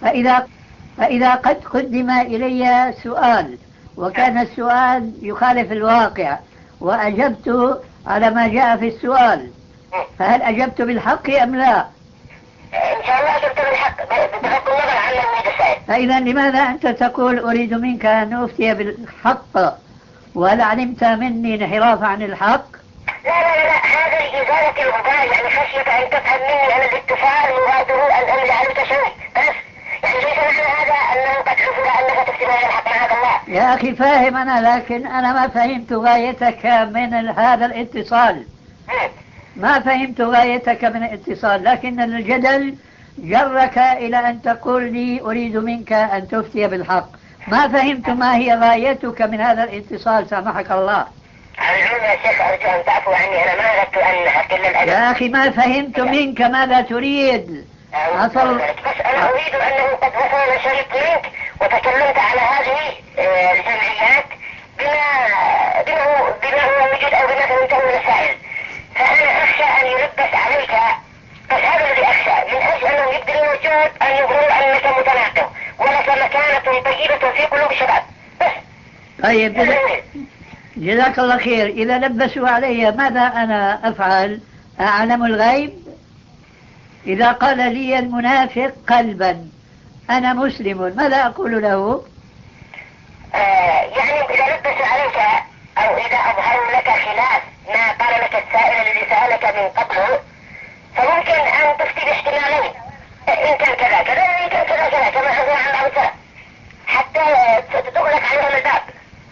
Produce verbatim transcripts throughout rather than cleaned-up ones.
فإذا, فإذا قد قدم إلي سؤال وكان السؤال يخالف الواقع وأجبت على ما جاء في السؤال، فهل أجبت بالحق أم لا؟ إن شاء الله أجبت بالحق بغض النظر عن الميد السائل. فإذا لماذا أنت تقول أريد منك أن أفتي بالحق وهل علمت مني انحراف عن الحق؟ لا لا لا, لا. هذا لإزالة الغبار، يعني خشية أن تفهم مني أن الاتصال مراده أن أجعل تشوي بس، يعني ليس معنى هذا أنه قد حصل أنك تفتي على الحق معاذ الله. يا أخي فاهم أنا، لكن أنا ما فهمت غايتك من هذا الاتصال. ما فهمت غايتك من الاتصال، لكن الجدل جرك إلى أن تقول لي أريد منك أن تفتي بالحق. ما فهمت ما هي غايتك من هذا الاتصال سامحك الله. العلم يا شيخ أرجو أن تعفو عني، أنا ما أردت أن أقل الأدب. يا أخي ما فهمت منك ماذا تريد. أصل بس أنا أريد أنه قد وصل شريط منك وتكلمت على هذه الجمعيات بما بما هو بما هو وجود أو بما فهمته من السائل، فأنا أخشى أن يلبس عليك، بس هذا الذي أخشى من أجل أنه يبدو الوجود أن يظهروا أنك متناقض ولك مكانة طيبة في قلوب الشباب بس. طيب جزاك الله خير. إذا لبسوا علي ماذا أنا أفعل؟ أعلم الغيب؟ إذا قال لي المنافق قلبا أنا مسلم ماذا أقول له؟ آه يعني إذا لبسوا عليك أو إذا أظهروا لك خلاف ما قال لك السائل الذي سألك من قبله، فممكن أن تفتي باحتمالين، إن كان كذا كذا وإن كان كذا كذا كما حضر عن بعض السلف حتى تغلق عليهم الباب.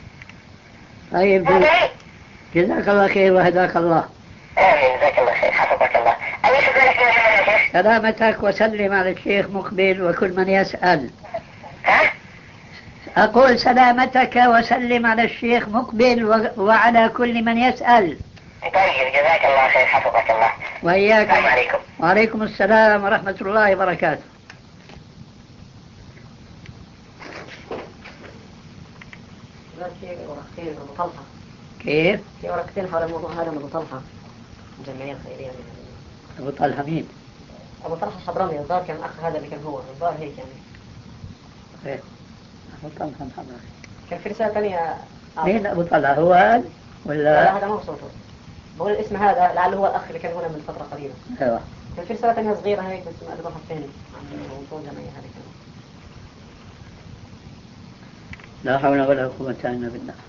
طيب جزاك الله خير وهداك الله. آمين جزاك الله خير حفظك الله. أليس ذلك من يا شيخ؟ سلامتك وسلم على الشيخ مقبل وكل من يسأل. ها؟ أقول سلامتك وسلم على الشيخ مقبل وعلى كل من يسأل. طيب جزاك الله خير حفظك الله. وإياك. السلام عليكم. وعليكم السلام ورحمة الله وبركاته. ورقتين أبو طلحة. كيف؟ في ورقتين حول الموضوع هذا من أبو طلحة الجمعية الخيرية. أبو طلحة مين؟ أبو طلحة الحضرمي الظاهر كان أخ هذا اللي كان هو الظاهر هيك يعني. إيه أبو طلحة الحضرمي. كان في رسالة ثانية. مين أبو طلحة هو هذا ولا؟ لا هذا ما هو صوته. بقول الاسم هذا لعله هو الأخ اللي كان هنا من فترة قريبة. أيوة. كان في رسالة ثانية صغيرة هيك بس ما أدري فين عن موضوع الجمعية هذه. لا حول ولا قوة إلا بالله.